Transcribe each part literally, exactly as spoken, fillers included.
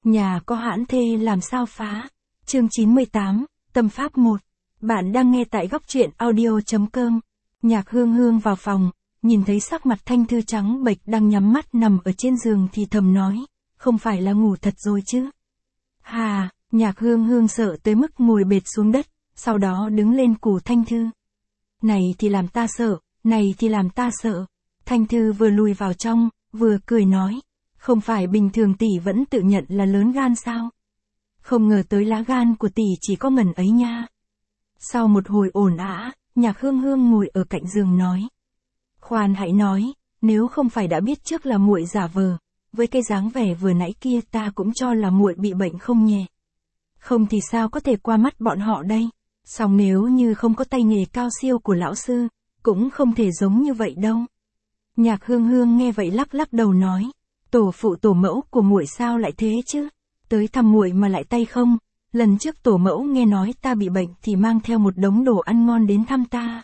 Nhà có hãn thê làm sao phá. Chương chín mươi tám, Tâm pháp một. Bạn đang nghe tại góc truyện audio chấm com. Nhạc Hương Hương vào phòng, nhìn thấy sắc mặt Thanh Thư trắng bệch đang nhắm mắt nằm ở trên giường thì thầm nói, không phải là ngủ thật rồi chứ. Hà, Nhạc Hương Hương sợ tới mức ngồi bệt xuống đất, sau đó đứng lên củ Thanh Thư. Này thì làm ta sợ, này thì làm ta sợ. Thanh Thư vừa lùi vào trong, vừa cười nói, không phải bình thường tỷ vẫn tự nhận là lớn gan sao? Không ngờ tới lá gan của tỷ chỉ có ngần ấy nha. Sau một hồi ồn ào, Nhạc Hương Hương ngồi ở cạnh giường nói. Khoan hãy nói, nếu không phải đã biết trước là muội giả vờ, với cái dáng vẻ vừa nãy kia ta cũng cho là muội bị bệnh không nhẹ. Không thì sao có thể qua mắt bọn họ đây, song nếu như không có tay nghề cao siêu của lão sư, cũng không thể giống như vậy đâu. Nhạc Hương Hương nghe vậy lắc lắc đầu nói, tổ phụ tổ mẫu của muội sao lại thế chứ, tới thăm muội mà lại tay không, lần trước tổ mẫu nghe nói ta bị bệnh thì mang theo một đống đồ ăn ngon đến thăm ta.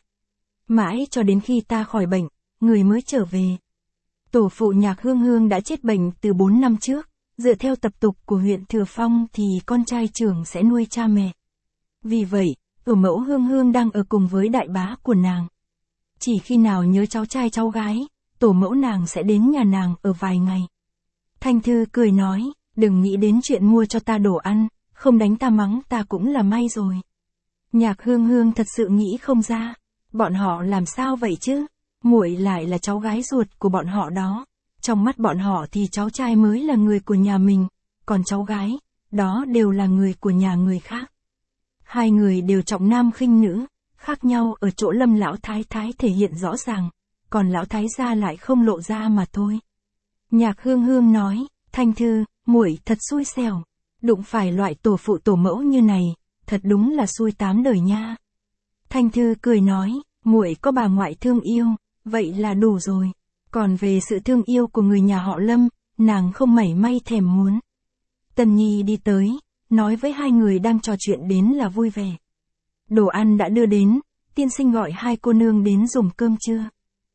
Mãi cho đến khi ta khỏi bệnh, người mới trở về. Tổ phụ Nhạc Hương Hương đã chết bệnh từ bốn năm trước, dựa theo tập tục của huyện Thừa Phong thì con trai trưởng sẽ nuôi cha mẹ. Vì vậy, tổ mẫu Hương Hương đang ở cùng với đại bá của nàng. Chỉ khi nào nhớ cháu trai cháu gái, tổ mẫu nàng sẽ đến nhà nàng ở vài ngày. Thanh Thư cười nói, đừng nghĩ đến chuyện mua cho ta đồ ăn, không đánh ta mắng ta cũng là may rồi. Nhạc Hương Hương thật sự nghĩ không ra, bọn họ làm sao vậy chứ, muội lại là cháu gái ruột của bọn họ đó. Trong mắt bọn họ thì cháu trai mới là người của nhà mình, còn cháu gái, đó đều là người của nhà người khác. Hai người đều trọng nam khinh nữ, khác nhau ở chỗ Lâm lão thái thái thể hiện rõ ràng, còn lão thái gia lại không lộ ra mà thôi. Nhạc Hương Hương nói, Thanh Thư, muội thật xui xẻo, đụng phải loại tổ phụ tổ mẫu như này, thật đúng là xui tám đời nha. Thanh Thư cười nói, muội có bà ngoại thương yêu, vậy là đủ rồi. Còn về sự thương yêu của người nhà họ Lâm, nàng không mảy may thèm muốn. Tần Nhi đi tới, nói với hai người đang trò chuyện đến là vui vẻ. Đồ ăn đã đưa đến, tiên sinh gọi hai cô nương đến dùng cơm trưa.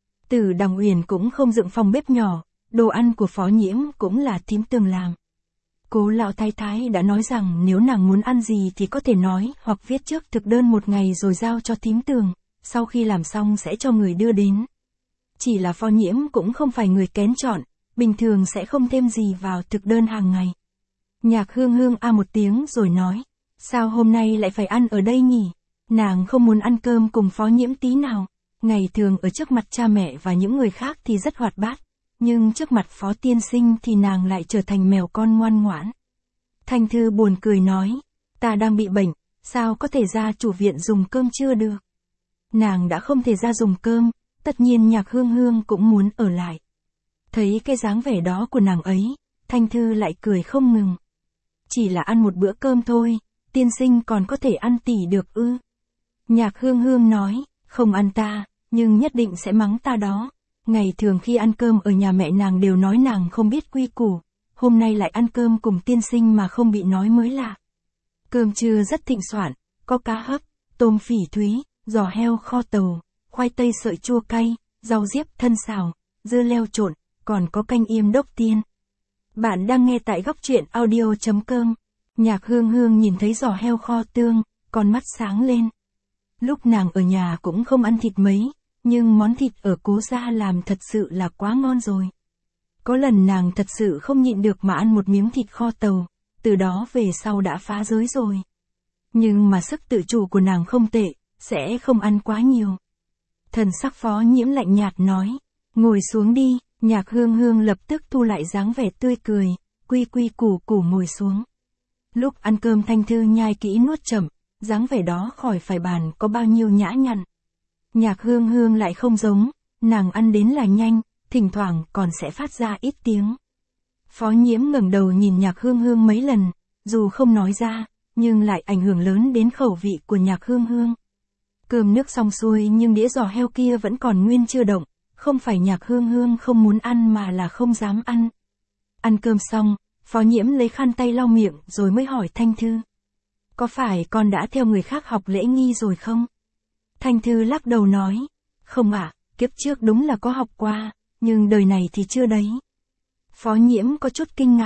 Từ Đằng Uyển cũng không dựng phòng bếp nhỏ, đồ ăn của Phó Nhiễm cũng là thím Tường làm. Cố lão thái thái đã nói rằng nếu nàng muốn ăn gì thì có thể nói hoặc viết trước thực đơn một ngày rồi giao cho thím Tường, sau khi làm xong sẽ cho người đưa đến. Chỉ là Phó Nhiễm cũng không phải người kén chọn, bình thường sẽ không thêm gì vào thực đơn hàng ngày. Nhạc Hương Hương a một tiếng rồi nói, sao hôm nay lại phải ăn ở đây nhỉ? Nàng không muốn ăn cơm cùng Phó Nhiễm tí nào, ngày thường ở trước mặt cha mẹ và những người khác thì rất hoạt bát, nhưng trước mặt Phó tiên sinh thì nàng lại trở thành mèo con ngoan ngoãn. Thanh Thư buồn cười nói, ta đang bị bệnh, sao có thể ra chủ viện dùng cơm trưa được? Nàng đã không thể ra dùng cơm, tất nhiên Nhạc Hương Hương cũng muốn ở lại. Thấy cái dáng vẻ đó của nàng ấy, Thanh Thư lại cười không ngừng. Chỉ là ăn một bữa cơm thôi, tiên sinh còn có thể ăn tỉ được ư? Nhạc Hương Hương nói, không ăn ta, nhưng nhất định sẽ mắng ta đó. Ngày thường khi ăn cơm ở nhà mẹ nàng đều nói nàng không biết quy củ, hôm nay lại ăn cơm cùng tiên sinh mà không bị nói mới lạ. Cơm trưa rất thịnh soạn, có cá hấp, tôm phỉ thúy, giò heo kho tàu, khoai tây sợi chua cay, rau diếp thân xào, dưa leo trộn, còn có canh yêm đốc tiên. Bạn đang nghe tại góc truyện audio chấm com. Nhạc Hương Hương nhìn thấy giò heo kho tương, con mắt sáng lên. Lúc nàng ở nhà cũng không ăn thịt mấy, nhưng món thịt ở Cố gia làm thật sự là quá ngon rồi. Có lần nàng thật sự không nhịn được mà ăn một miếng thịt kho tàu, từ đó về sau đã phá giới rồi. Nhưng mà sức tự chủ của nàng không tệ, sẽ không ăn quá nhiều. Thần sắc Phó Nhiễm lạnh nhạt nói, ngồi xuống đi. Nhạc Hương Hương lập tức thu lại dáng vẻ tươi cười, quy quy củ củ ngồi xuống. Lúc ăn cơm Thanh Thư nhai kỹ nuốt chậm, dáng vẻ đó khỏi phải bàn có bao nhiêu nhã nhặn. Nhạc Hương Hương lại không giống, nàng ăn đến là nhanh, thỉnh thoảng còn sẽ phát ra ít tiếng. Phó Nhiễm ngẩng đầu nhìn Nhạc Hương Hương mấy lần, dù không nói ra, nhưng lại ảnh hưởng lớn đến khẩu vị của Nhạc Hương Hương. Cơm nước xong xuôi nhưng đĩa giò heo kia vẫn còn nguyên chưa động. Không phải Nhạc Hương Hương không muốn ăn mà là không dám ăn. Ăn cơm xong, Phó Nhiễm lấy khăn tay lau miệng rồi mới hỏi Thanh Thư. Có phải con đã theo người khác học lễ nghi rồi không? Thanh Thư lắc đầu nói. Không ạ, kiếp trước đúng là có học qua, nhưng đời này thì chưa đấy. Phó Nhiễm có chút kinh ngạc.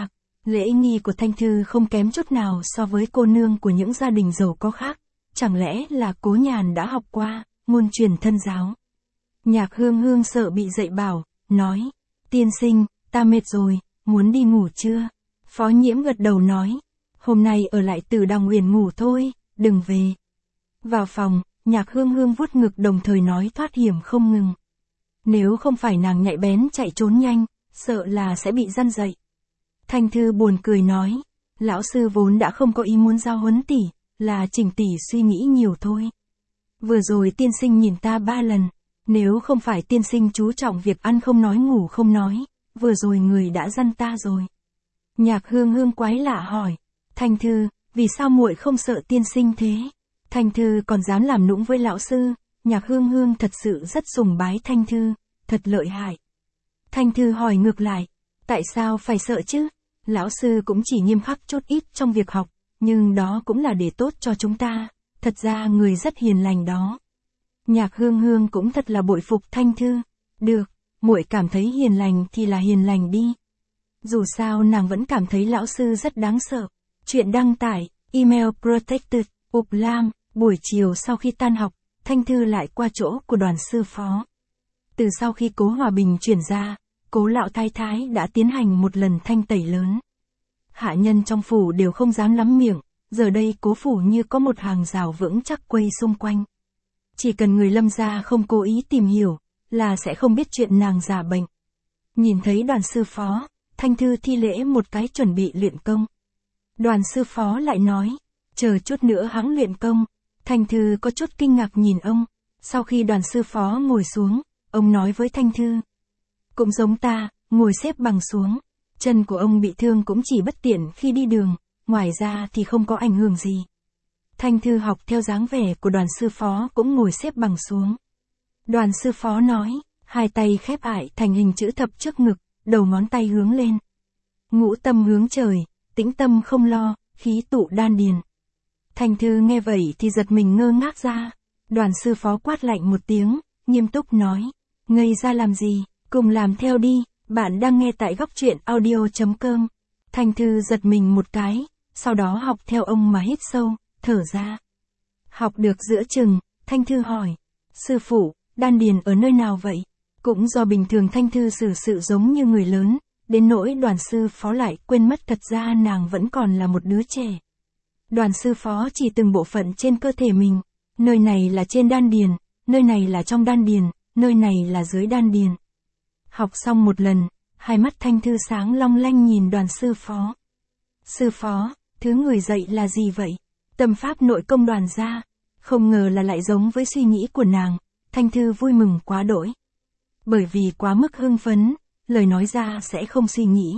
Lễ nghi của Thanh Thư không kém chút nào so với cô nương của những gia đình giàu có khác, chẳng lẽ là Cố Nhàn đã học qua, ngôn truyền thân giáo. Nhạc Hương Hương sợ bị dạy bảo, nói, tiên sinh, ta mệt rồi, muốn đi ngủ chưa? Phó Nhiễm gật đầu nói, hôm nay ở lại Tử Đằng Uyển ngủ thôi, đừng về. Vào phòng, Nhạc Hương Hương vuốt ngực đồng thời nói thoát hiểm không ngừng. Nếu không phải nàng nhạy bén chạy trốn nhanh, sợ là sẽ bị răn dậy. Thanh Thư buồn cười nói, lão sư vốn đã không có ý muốn giao huấn tỷ, là Trình tỷ suy nghĩ nhiều thôi. Vừa rồi tiên sinh nhìn ta ba lần, nếu không phải tiên sinh chú trọng việc ăn không nói ngủ không nói, vừa rồi người đã răn ta rồi. Nhạc Hương Hương quái lạ hỏi, Thanh Thư, vì sao muội không sợ tiên sinh thế? Thanh Thư còn dám làm nũng với lão sư, Nhạc Hương Hương thật sự rất sùng bái Thanh Thư, thật lợi hại. Thanh Thư hỏi ngược lại, tại sao phải sợ chứ? Lão sư cũng chỉ nghiêm khắc chút ít trong việc học, nhưng đó cũng là để tốt cho chúng ta, thật ra người rất hiền lành đó. Nhạc Hương Hương cũng thật là bội phục Thanh Thư, được, muội cảm thấy hiền lành thì là hiền lành đi. Dù sao nàng vẫn cảm thấy lão sư rất đáng sợ. Chuyện đăng tải, email protected, Ục Lam, buổi chiều sau khi tan học, Thanh Thư lại qua chỗ của Đoàn sư phó. Từ sau khi Cố Hòa Bình chuyển ra, Cố lão thái thái đã tiến hành một lần thanh tẩy lớn. Hạ nhân trong phủ đều không dám lắm miệng, giờ đây Cố phủ như có một hàng rào vững chắc quây xung quanh. Chỉ cần người Lâm gia không cố ý tìm hiểu, là sẽ không biết chuyện nàng giả bệnh. Nhìn thấy Đoàn sư phó, Thanh Thư thi lễ một cái chuẩn bị luyện công. Đoàn sư phó lại nói, chờ chút nữa hẵng luyện công. Thanh Thư có chút kinh ngạc nhìn ông. Sau khi đoàn sư phó ngồi xuống, ông nói với Thanh Thư, cũng giống ta, ngồi xếp bằng xuống. Chân của ông bị thương cũng chỉ bất tiện khi đi đường, ngoài ra thì không có ảnh hưởng gì. Thanh Thư học theo dáng vẻ của đoàn sư phó cũng ngồi xếp bằng xuống. Đoàn sư phó nói, hai tay khép ải thành hình chữ thập trước ngực, đầu ngón tay hướng lên. Ngũ tâm hướng trời, tĩnh tâm không lo, khí tụ đan điền. Thanh Thư nghe vậy thì giật mình ngơ ngác ra. Đoàn sư phó quát lạnh một tiếng, nghiêm túc nói, ngây ra làm gì, cùng làm theo đi. Bạn đang nghe tại góc truyện audio chấm com. Thanh Thư giật mình một cái, sau đó học theo ông mà hít sâu, thở ra. Học được giữa chừng, Thanh Thư hỏi, sư phụ, đan điền ở nơi nào vậy? Cũng do bình thường Thanh Thư xử sự giống như người lớn, đến nỗi đoàn sư phó lại quên mất thật ra nàng vẫn còn là một đứa trẻ. Đoàn sư phó chỉ từng bộ phận trên cơ thể mình, nơi này là trên đan điền, nơi này là trong đan điền, nơi này là dưới đan điền. Học xong một lần, hai mắt Thanh Thư sáng long lanh nhìn đoàn sư phó. Sư phó, thứ người dạy là gì vậy? Tâm pháp nội công đoàn gia. Không ngờ là lại giống với suy nghĩ của nàng, Thanh Thư vui mừng quá đỗi. Bởi vì quá mức hưng phấn, lời nói ra sẽ không suy nghĩ.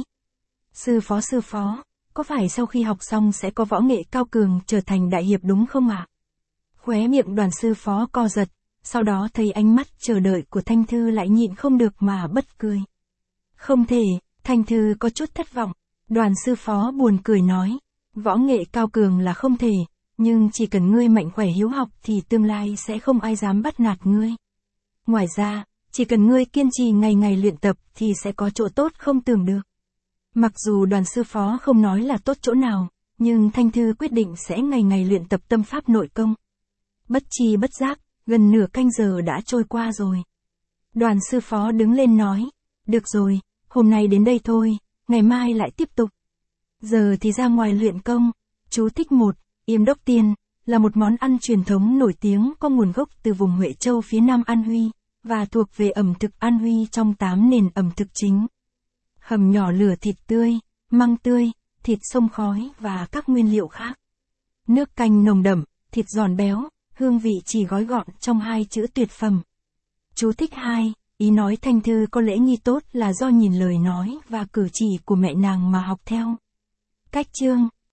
Sư phó sư phó, có phải sau khi học xong sẽ có võ nghệ cao cường trở thành đại hiệp đúng không ạ? Khóe miệng đoàn sư phó co giật, sau đó thấy ánh mắt chờ đợi của Thanh Thư lại nhịn không được mà bật cười. Không thể, Thanh Thư có chút thất vọng. Đoàn sư phó buồn cười nói, võ nghệ cao cường là không thể, nhưng chỉ cần ngươi mạnh khỏe hiếu học thì tương lai sẽ không ai dám bắt nạt ngươi. Ngoài ra, chỉ cần ngươi kiên trì ngày ngày luyện tập thì sẽ có chỗ tốt không tưởng được. Mặc dù đoàn sư phó không nói là tốt chỗ nào, nhưng Thanh Thư quyết định sẽ ngày ngày luyện tập tâm pháp nội công. Bất chi bất giác, gần nửa canh giờ đã trôi qua rồi. Đoàn sư phó đứng lên nói, được rồi, hôm nay đến đây thôi, ngày mai lại tiếp tục. Giờ thì ra ngoài luyện công. Chú thích một, yêm đốc tiên, là một món ăn truyền thống nổi tiếng có nguồn gốc từ vùng Huệ Châu phía Nam An Huy, và thuộc về ẩm thực An Huy trong tám nền ẩm thực chính. Hầm nhỏ lửa thịt tươi, măng tươi, thịt xông khói và các nguyên liệu khác. Nước canh nồng đậm, thịt giòn béo, hương vị chỉ gói gọn trong hai chữ tuyệt phẩm. Chú thích hai, ý nói Thanh Thư có lễ nghi tốt là do nhìn lời nói và cử chỉ của mẹ nàng mà học theo. Cách chương